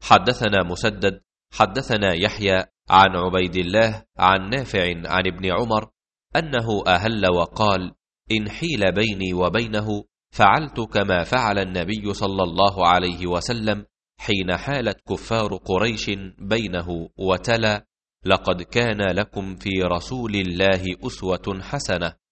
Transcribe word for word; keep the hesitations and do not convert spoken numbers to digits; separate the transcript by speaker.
Speaker 1: حدثنا مسدد حدثنا يحيى عن عبيد الله عن نافع عن ابن عمر أنه أهل وقال: إن حيل بيني وبينه فعلت كما فعل النبي صلى الله عليه وسلم حين حالت كفار قريش بينه، وتلا: لقد كان لكم في رسول الله أسوة حسنة.